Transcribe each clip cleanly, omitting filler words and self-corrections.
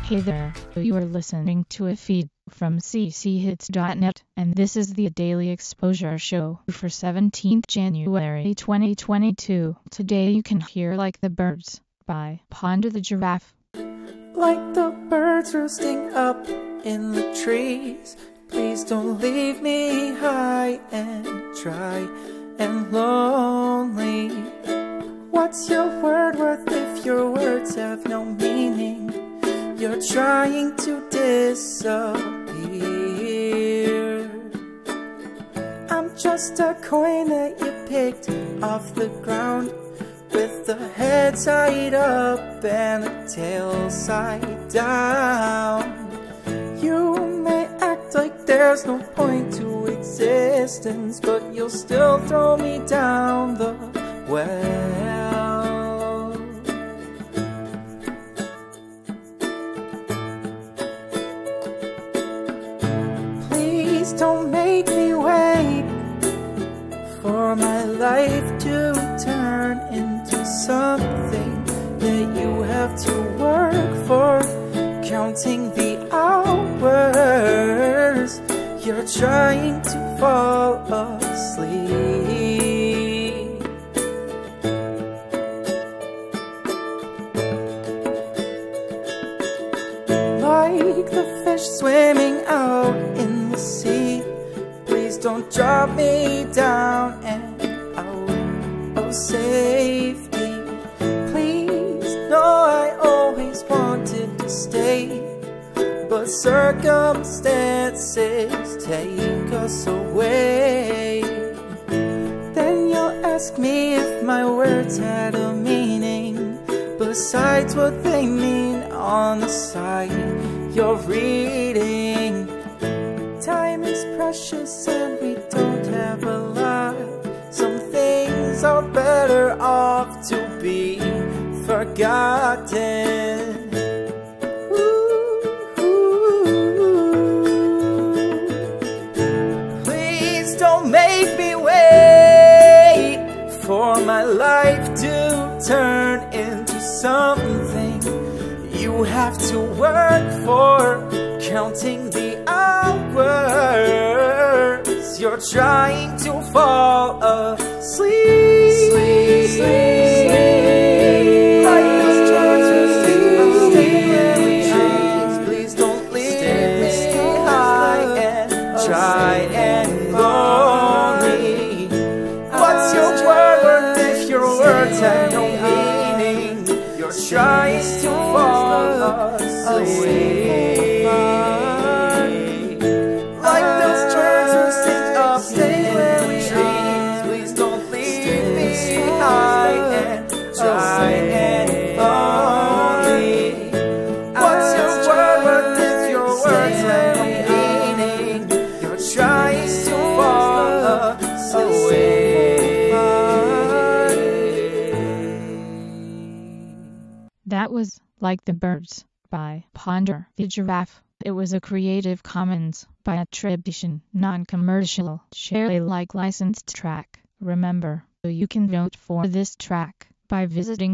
Hey there, you are listening to a feed from cchits.net, and this is the Daily Exposure Show for 17th January 2022. Today you can hear Like the Birds by Ponder the Giraffe. Like the birds roosting up in the trees, please don't leave me high and dry and lonely. What's your word worth if your words have no meaning? You're trying to disappear. I'm just a coin that you picked off the ground, with the head side up and the tail side down. You may act like there's no point to existence, but you'll still throw me down the well. Please don't make me wait for my life to turn into something that you have to work for, counting the hours you're trying to fall asleep. Like the fish swimming out in the sea, please don't drop me down and out of safety. Please, no, I always wanted to stay, but circumstances take us away. Then you'll ask me if my words had a meaning besides what they mean on the side you're reading. Time is precious and we don't have a lot. Some things are better off to be forgotten. Please don't make me wait for my life to turn into something you have to work for, counting the hours you're trying to fall asleep. Like those birds roosting up in the trees, please don't leave me high and dry and lonely. What's your word worth if your words have no meaning? You're trying to fall asleep. Like those birds roosting up in the trees, please don't leave me high and dry and lonely. What's your word worth if your words have no meaning? You're trying to fall asleep. That was Like the Birds by Ponder the Giraffe. It was a Creative Commons by attribution, non-commercial, share Alike licensed track. Remember, you can vote for this track by visiting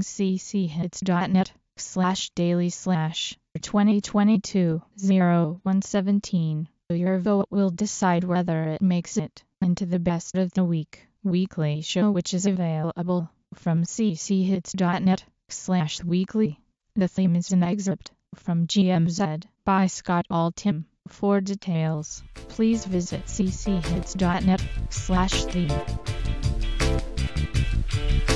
cchits.net/daily/2022-0117. Your vote will decide whether it makes it into the Best of the Week weekly show, which is available from cchits.net/weekly. The theme is an excerpt from GMZ by Scott Altham. For details, please visit cchits.net/theme.